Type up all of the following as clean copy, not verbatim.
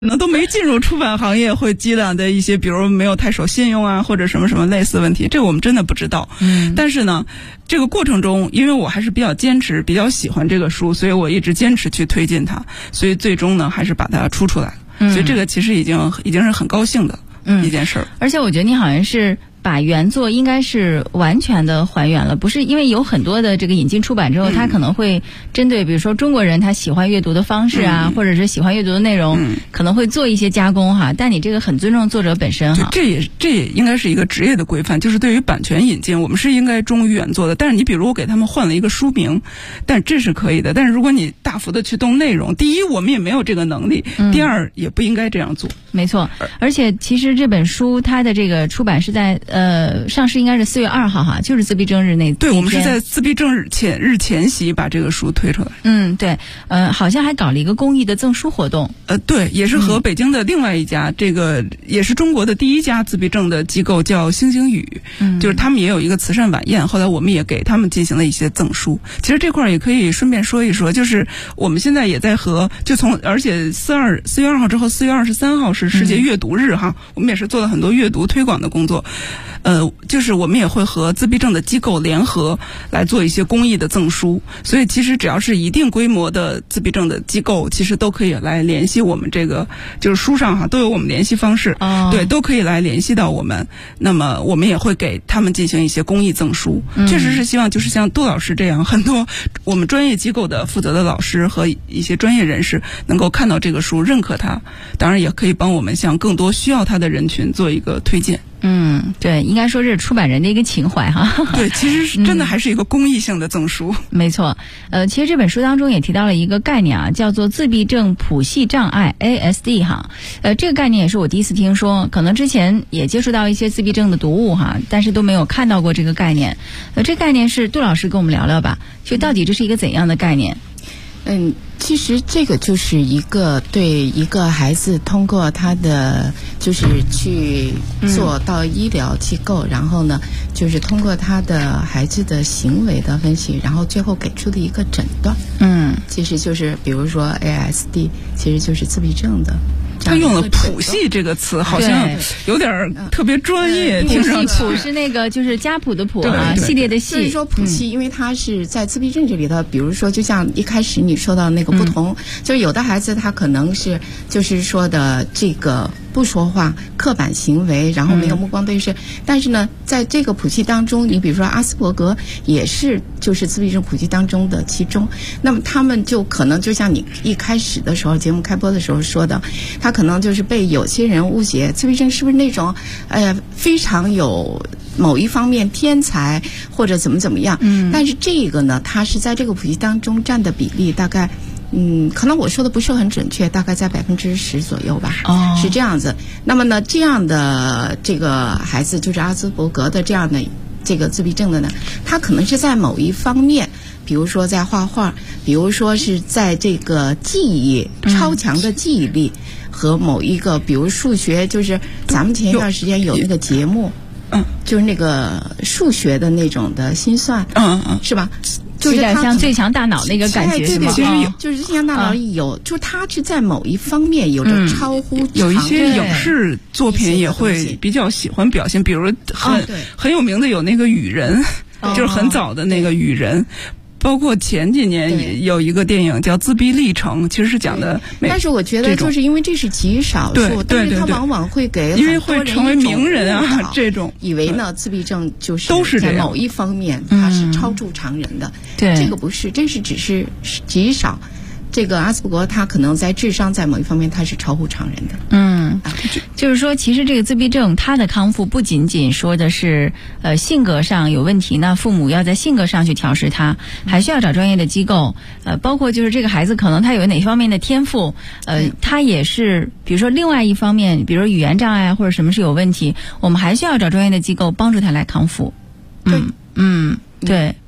可能都没进入出版行业会积攒的一些，比如没有太守信用啊，或者什么什么类似问题，这个我们真的不知道。但是呢，这个过程中，因为我还是比较坚持，比较喜欢这个书，所以我一直坚持去推进它，所以最终呢，还是把它出来了。所以这个其实已经是很高兴的一件事儿。 而且我觉得你好像是把原作应该是完全的还原了，不是因为有很多的这个引进出版之后，他可能会针对比如说中国人他喜欢阅读的方式啊，或者是喜欢阅读的内容，可能会做一些加工哈。但你这个很尊重作者本身哈。 这也应该是一个职业的规范，就是对于版权引进，我们是应该忠于原作的。但是你比如我给他们换了一个书名，但这是可以的。但是如果你大幅的去动内容，第一我们也没有这个能力，第二也不应该这样做。 没错，而且其实这本书它的这个出版是在上市应该是4月2号哈，就是自闭症日那。 对，我们是在自闭症日前夕把这个书推出来。 对，好像还搞了一个公益的赠书活动。 对，也是和北京的另外一家，这个也是中国的第一家自闭症的机构叫星星雨，就是他们也有一个慈善晚宴，后来我们也给他们进行了一些赠书。其实这块也可以顺便说一说，就是我们现在也在而且4月2号之后4月23号是世界阅读日哈，我们也是做了很多阅读推广的工作。就是我们也会和自闭症的机构联合来做一些公益的赠书，所以其实只要是一定规模的自闭症的机构，其实都可以来联系我们，这个就是书上哈都有我们联系方式，对，都可以来联系到我们。那么我们也会给他们进行一些公益赠书，确实是希望就是像杜老师这样，很多我们专业机构的负责的老师和一些专业人士能够看到这个书，认可它，当然也可以帮我们向更多需要它的人群做一个推荐。 对，应该说是出版人的一个情怀哈。 对，其实是真的还是一个公益性的赠书。 没错，其实这本书当中也提到了一个概念啊，叫做自闭症谱系障碍 ASD 哈。这个概念也是我第一次听说，可能之前也接触到一些自闭症的读物哈，但是都没有看到过这个概念。这概念是杜老师跟我们聊聊吧，就到底这是一个怎样的概念？ 其实这个就是一个对一个孩子通过他的就是去做到医疗机构，然后呢就是通过他的孩子的行为的分析，然后最后给出的一个诊断。其实就是比如说 ASD 其实就是自闭症的。 他用了谱系这个词，好像有点特别专业。听上去谱是那个就是家谱的谱啊，系列的系。 所以说谱系，因为它是在自闭症这里头，比如说就像一开始你说到那个不同，就是有的孩子他可能是就是说的这个不说话、刻板行为，然后没有目光对视。但是呢，在这个谱系当中，你比如说阿斯伯格也是就是自闭症谱系当中的其中。那么他们就可能就像你一开始的时候节目开播的时候说的，他可能就是被有些人误解自闭症是不是那种非常有某一方面天才或者怎么样。但是这个呢，它是在这个谱系当中占的比例大概可能我说的不是很准确，大概在10%左右吧。是这样子。那么呢，这样的这个孩子就是阿斯伯格的这样的这个自闭症的呢，他可能是在某一方面，比如说在画画，比如说是在这个记忆超强的记忆力和某一个比如数学，就是咱们前一段时间有那个节目就是那个数学的那种的心算是吧， 就是有点像最强大脑那个感觉是吗？ 其实就是最强大脑有就是他是在某一方面有着超乎有一些影视作品也会比较喜欢表现，比如很有名的有那个雨人，就是很早的那个雨人。包括前几年有一个电影叫《自闭历程》，其实是讲的。 但是我觉得就是因为这是极少数，但是他往往会给因为会成为名人啊这种， 以为呢自闭症就是都是在某一方面它是超出常人的。这个不是，这是只是极少。这个阿斯伯格他可能在智商在某一方面他是超乎常人的。 就是说其实这个自闭症他的康复不仅仅说的是性格上有问题，那父母要在性格上去调试他，还需要找专业的机构。包括就是这个孩子可能他有哪方面的天赋，他也是比如说另外一方面，比如说语言障碍或者什么是有问题，我们还需要找专业的机构帮助他来康复。对。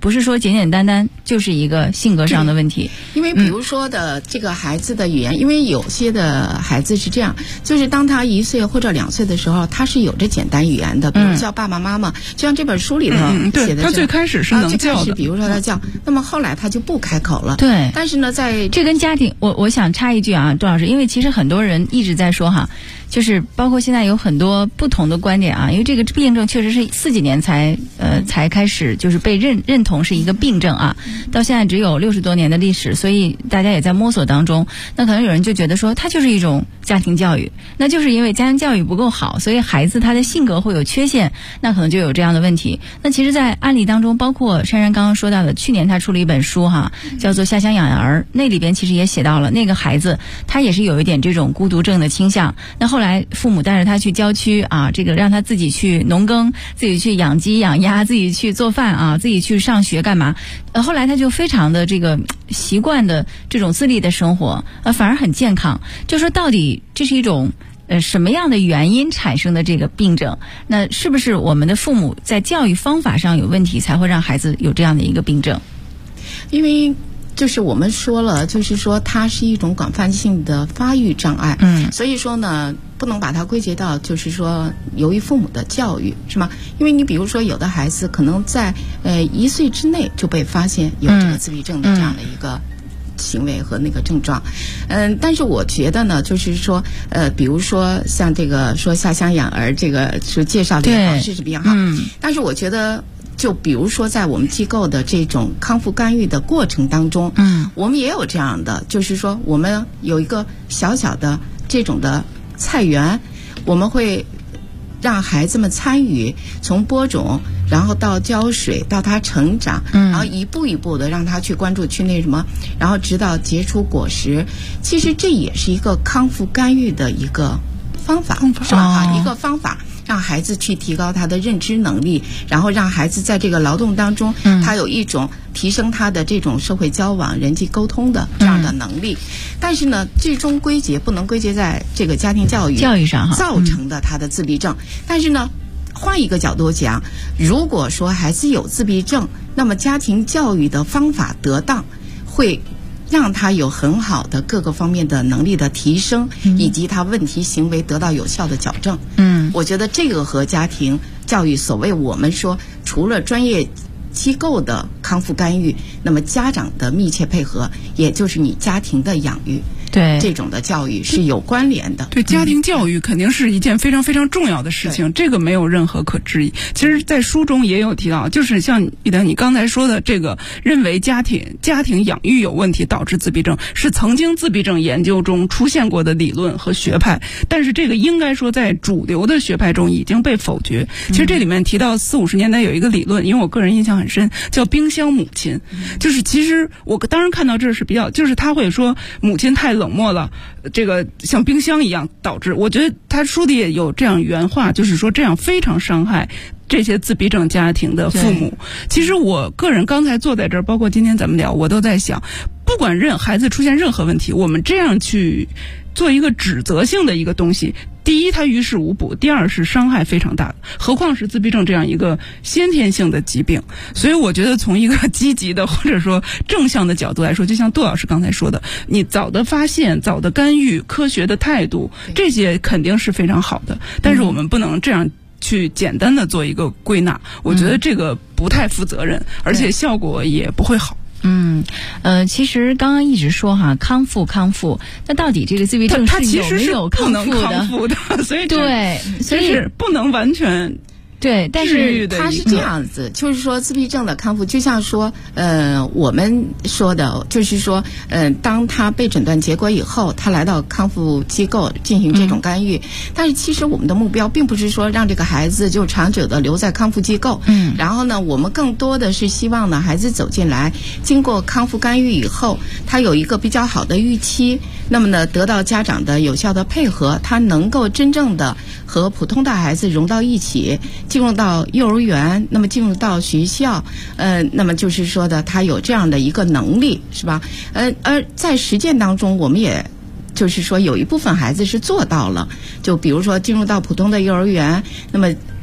不是说简简单单就是一个性格上的问题。 因为比如说的这个孩子的语言，因为有些的孩子是这样，就是当他1岁或者2岁的时候，他是有着简单语言的，比如叫爸爸妈妈，就像这本书里头写的， 他最开始是能叫的， 比如说他叫，那么后来他就不开口了。 对， 但是呢，在这跟家庭，我想插一句啊，杜老师，因为其实很多人一直在说哈，就是包括现在有很多不同的观点啊，因为这个病症确实是40几年才开始就是被认同是一个病症啊，到现在只有60多年的历史，所以大家也在摸索当中。那可能有人就觉得说，它就是一种家庭教育，那就是因为家庭教育不够好，所以孩子他的性格会有缺陷，那可能就有这样的问题。那其实，在案例当中，包括珊珊刚刚说到的，去年他出了一本书哈，叫做《下乡养儿》，那里边其实也写到了那个孩子他也是有一点这种孤独症的倾向。那后来父母带着他去郊区啊，这个让他自己去农耕，自己去养鸡养鸭，自己去做饭啊，自己去上学干嘛？后来他就非常的这个习惯的这种自立的生活，反而很健康。就说到底这是一种什么样的原因产生的这个病症？那是不是我们的父母在教育方法上有问题，才会让孩子有这样的一个病症？ 因为就是我们说了，就是说它是一种广泛性的发育障碍，所以说呢，不能把它归结到就是说由于父母的教育，是吗？因为你比如说有的孩子可能在1岁之内就被发现有这个自闭症的这样的一个行为和那个症状，但是我觉得呢，就是说，比如说像这个说下乡养儿，这个是介绍的好，是比较好，但是我觉得，就比如说在我们机构的这种康复干预的过程当中，我们也有这样的，就是说我们有一个小小的这种的菜园，我们会让孩子们参与，从播种，然后到浇水，到他成长，然后一步一步的让他去关注，去那什么，然后直到结出果实。其实这也是一个康复干预的一个方法，是吧？一个方法。让孩子去提高他的认知能力，然后让孩子在这个劳动当中，他有一种提升他的这种社会交往、人际沟通的这样的能力。但是呢，最终不能归结在这个家庭教育上造成的他的自闭症。但是呢，换一个角度讲，如果说孩子有自闭症，那么家庭教育的方法得当，会让他有很好的各个方面的能力的提升，以及他问题行为得到有效的矫正。我觉得这个和家庭教育，所谓我们说除了专业机构的康复干预，那么家长的密切配合，也就是你家庭的养育，对这种的教育是有关联的。 对，家庭教育肯定是一件非常非常重要的事情，这个没有任何可质疑。其实在书中也有提到，就是像你刚才说的这个，认为家庭养育有问题导致自闭症，是曾经自闭症研究中出现过的理论和学派，但是这个应该说在主流的学派中已经被否决。其实这里面提到40、50年代有一个理论，因为我个人印象很深，叫冰箱母亲。就是其实我当然看到这是比较，就是他会说母亲太冷漠了，这个像冰箱一样导致。我觉得他书里也有这样原话，就是说这样非常伤害这些自闭症家庭的父母。其实我个人刚才坐在这儿，包括今天咱们聊，我都在想，不管孩子出现任何问题，我们这样去做一个指责性的一个东西，第一它于事无补，第二是伤害非常大的，何况是自闭症这样一个先天性的疾病。所以我觉得从一个积极的或者说正向的角度来说，就像杜老师刚才说的，你早的发现、早的干预、科学的态度，这些肯定是非常好的，但是我们不能这样去简单的做一个归纳，我觉得这个不太负责任，而且效果也不会好。 其实刚刚一直说哈，康复，那到底这个自闭症是有没有康复的？ 所以不能完全。 对，但是它是这样子，就是说自闭症的康复，就像说，我们说的，就是说，当他被诊断结果以后，他来到康复机构进行这种干预，但是其实我们的目标并不是说让这个孩子就长久的留在康复机构，然后呢，我们更多的是希望呢，孩子走进来，经过康复干预以后，他有一个比较好的预期，那么呢，得到家长的有效的配合，他能够真正的和普通的孩子融到一起。进入到幼儿园，那么进入到学校，那么就是说的，他有这样的一个能力，是吧？而在实践当中，我们也就是说有一部分孩子是做到了，就比如说进入到普通的幼儿园，那么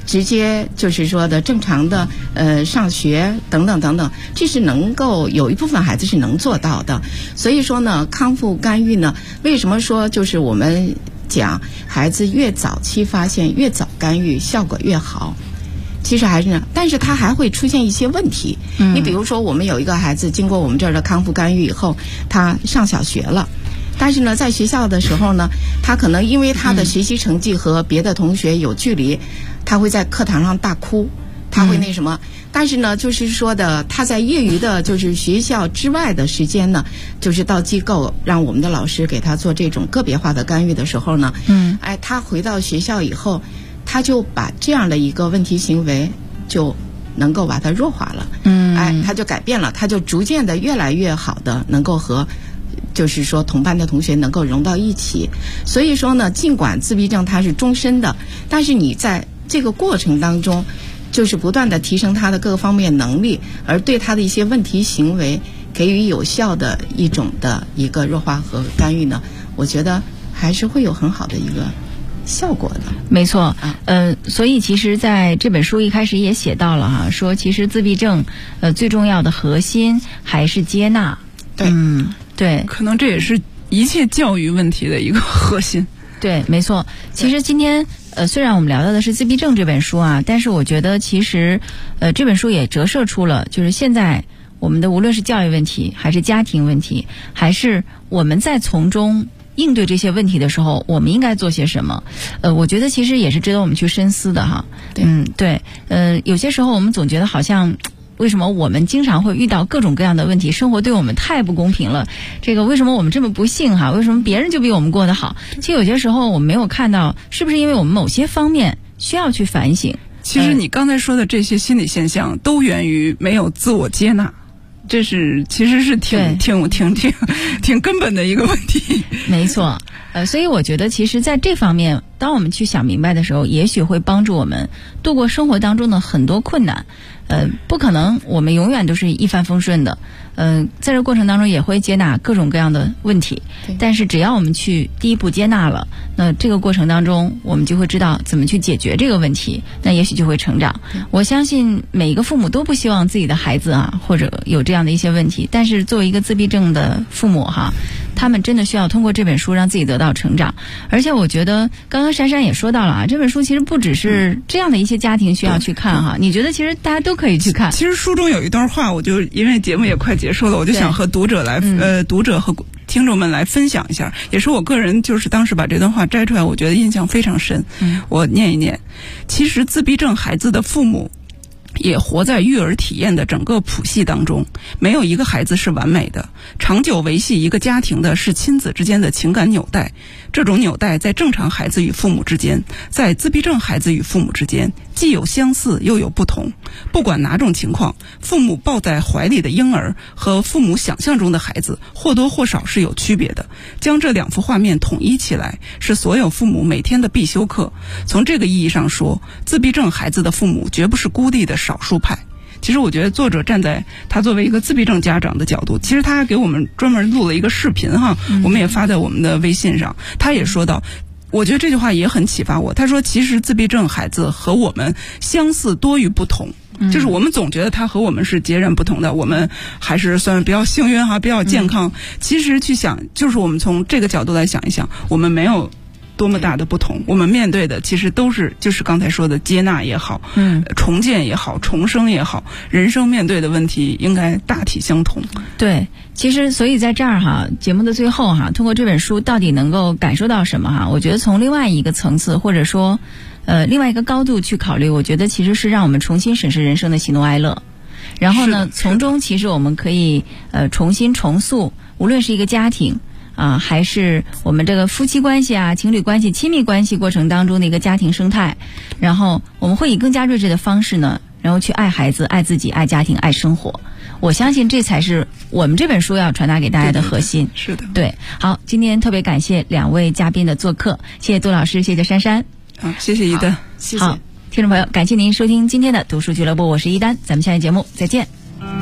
直接就是说的正常的上学等等等等，这是能够有一部分孩子是能做到的。所以说呢，康复干预呢，为什么说就是我们讲孩子越早期发现越早干预效果越好？其实还是呢，但是他还会出现一些问题。你比如说，我们有一个孩子经过我们这儿的康复干预以后，他上小学了。但是呢，在学校的时候呢，他可能因为他的学习成绩和别的同学有距离，他会在课堂上大哭，他会那什么。但是呢，就是说的他在业余的，就是学校之外的时间呢，就是到机构让我们的老师给他做这种个别化的干预的时候呢，他回到学校以后，他就把这样的一个问题行为就能够把它弱化了，他就改变了，他就逐渐的越来越好的能够和就是说同班的同学能够融到一起。所以说呢，尽管自闭症它是终身的，但是你在这个过程当中就是不断的提升他的各个方面能力，而对他的一些问题行为给予有效的一种的一个弱化和干预呢，我觉得还是会有很好的一个效果的。 没错，所以其实在这本书一开始也写到了哈，说其实自闭症最重要的核心还是接纳。 对， 对， 可能这也是一切教育问题的一个核心。 对，没错。其实今天虽然我们聊到的是自闭症这本书啊，但是我觉得其实这本书也折射出了，就是现在我们的无论是教育问题，还是家庭问题，还是我们在从中应对这些问题的时候，我们应该做些什么？我觉得其实也是值得我们去深思的哈。对，有些时候我们总觉得好像，为什么我们经常会遇到各种各样的问题？生活对我们太不公平了。这个为什么我们这么不幸哈？为什么别人就比我们过得好？其实有些时候我们没有看到，是不是因为我们某些方面需要去反省？ 其实你刚才说的这些心理现象，都源于没有自我接纳。这是其实是挺根本的一个问题。 没错，所以我觉得其实在这方面，当我们去想明白的时候，也许会帮助我们度过生活当中的很多困难。不可能我们永远都是一帆风顺的。在这过程当中也会接纳各种各样的问题，但是只要我们去第一步接纳了，那这个过程当中我们就会知道怎么去解决这个问题，那也许就会成长。我相信每一个父母都不希望自己的孩子啊，或者有这样的一些问题，但是作为一个自闭症的父母哈，他们真的需要通过这本书让自己得到成长。而且我觉得刚刚珊珊也说到了啊，这本书其实不只是这样的一些家庭需要去看哈，你觉得其实大家都可以去看。 其实书中有一段话，我就因为节目也快结束了，我就想和读者和听众们来分享一下，也是我个人就是当时把这段话摘出来，我觉得印象非常深。我念一念：其实自闭症孩子的父母也活在育儿体验的整个谱系当中，没有一个孩子是完美的。长久维系一个家庭的是亲子之间的情感纽带，这种纽带在正常孩子与父母之间，在自闭症孩子与父母之间，既有相似又有不同。不管哪种情况，父母抱在怀里的婴儿和父母想象中的孩子或多或少是有区别的。将这两幅画面统一起来，是所有父母每天的必修课。从这个意义上说，自闭症孩子的父母绝不是孤立的少数派。其实我觉得作者站在他作为一个自闭症家长的角度，其实他还给我们专门录了一个视频哈，我们也发在我们的微信上。他也说到，我觉得这句话也很启发我。他说，其实自闭症孩子和我们相似多于不同。就是我们总觉得他和我们是截然不同的，我们还是算比较幸运哈，比较健康。其实去想，就是我们从这个角度来想一想，我们没有多么大的不同，我们面对的其实都是就是刚才说的接纳也好，重建也好，重生也好，人生面对的问题应该大体相同。 对，其实所以在这儿哈，节目的最后哈，通过这本书到底能够感受到什么哈？我觉得从另外一个层次或者说另外一个高度去考虑，我觉得其实是让我们重新审视人生的喜怒哀乐。然后呢，从中其实我们可以重新重塑，无论是一个家庭还是我们这个夫妻关系啊、情侣关系、亲密关系过程当中的一个家庭生态，然后我们会以更加睿智的方式呢，然后去爱孩子、爱自己、爱家庭、爱生活。我相信这才是我们这本书要传达给大家的核心。 是的， 对。好，今天特别感谢两位嘉宾的做客，谢谢杜老师，谢谢珊珊。 好，谢谢一丹， 谢谢。 好，听众朋友，感谢您收听今天的读书俱乐部，我是一丹，咱们下期节目再见。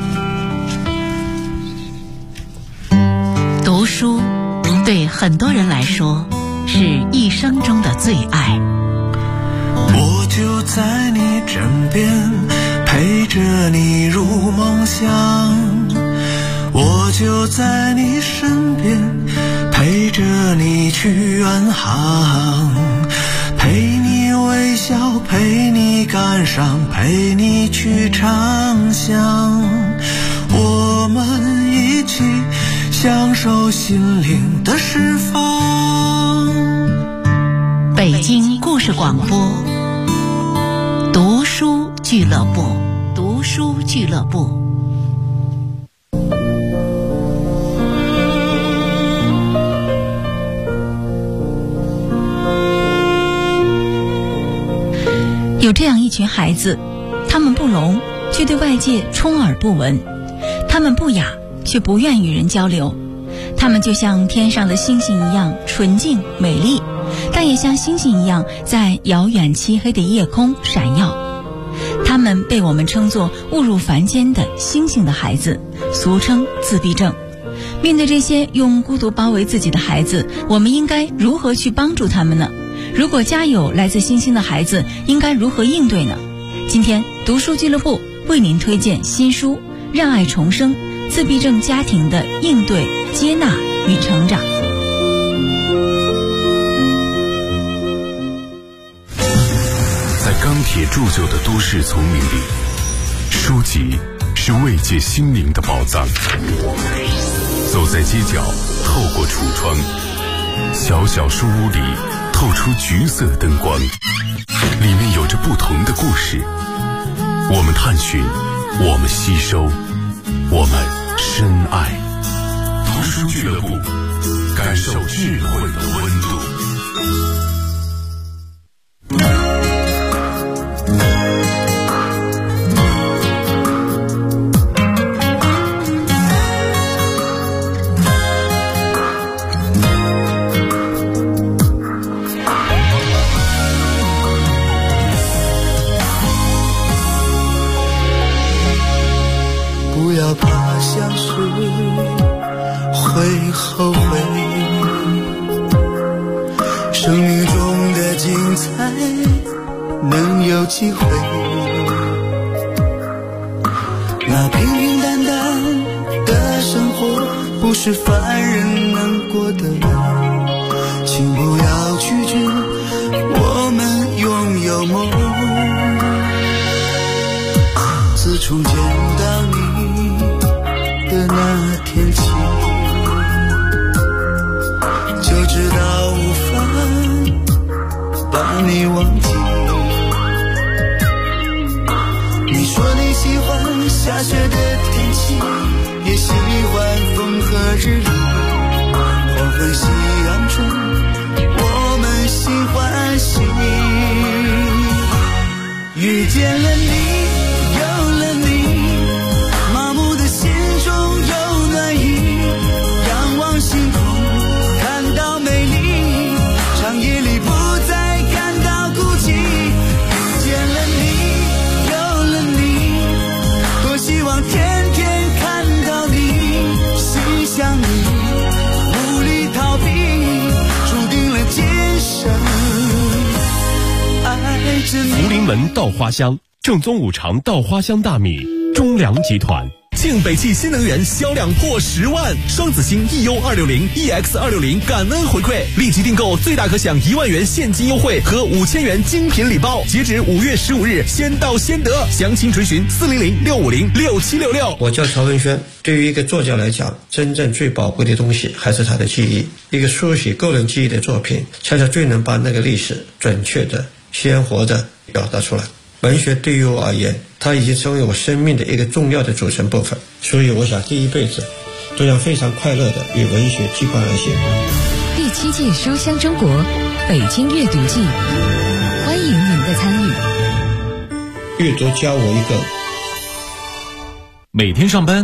读书对很多人来说是一生中的最爱。 就在你枕边，陪着你入梦乡。我就在你身边，陪着你去远航，陪你微笑，陪你感伤，陪你去畅想。我们一起享受心灵的释放。 北京故事广播，读书俱乐部，读书俱乐部。 有这样一群孩子，他们不聋，却对外界充耳不闻；他们不哑，却不愿与人交流。他们就像天上的星星一样纯净美丽，但也像星星一样在遥远漆黑的夜空闪耀。他们被我们称作误入凡间的星星的孩子，俗称自闭症。面对这些用孤独包围自己的孩子，我们应该如何去帮助他们呢？如果家有来自星星的孩子，应该如何应对呢？今天读书俱乐部为您推荐新书《让爱重生：自闭症家庭的应对、接纳与成长》。 在钢铁铸就的都市丛林里，书籍是慰藉心灵的宝藏。走在街角，透过橱窗，小小书屋里透出橘色灯光，里面有着不同的故事。我们探寻，我们吸收，我们深爱。读书俱乐部，感受智慧的温度。 会后悔，生命中的精彩能有机会。那平平淡淡的生活不是凡人能过的，请不要拒绝我们拥有梦。自从见到你的那天起，就知道无法把你忘记。你说你喜欢下雪的天气，也喜欢风和日丽。黄昏夕阳中，我们心欢喜。遇见了你，有了你，麻木的心中有暖意。仰望星空，看到美丽，长夜里不再感到孤寂。遇见了你，有了你，多希望天天看到你，心向你，无力逃避，注定了今生爱着你。 福临门稻花香，正宗五常稻花香大米，中粮集团。 庆北汽新能源销量破10万，双子星 EU260、EX260 感恩回馈，立即订购最大可享1万元现金优惠和5000元精品礼包，截止5月15日，先到先得。详情垂询400-650-6766。 我叫曹文轩。对于一个作家来讲，真正最宝贵的东西还是他的记忆。一个书写个人记忆的作品，恰恰最能把那个历史准确的、鲜活的表达出来。文学对于我而言，它已经成为我生命的一个重要的组成部分，所以我想这一辈子都要非常快乐的与文学羁绊而行。 第7届书香中国北京阅读季，欢迎您的参与。 阅读教我一个。 每天上班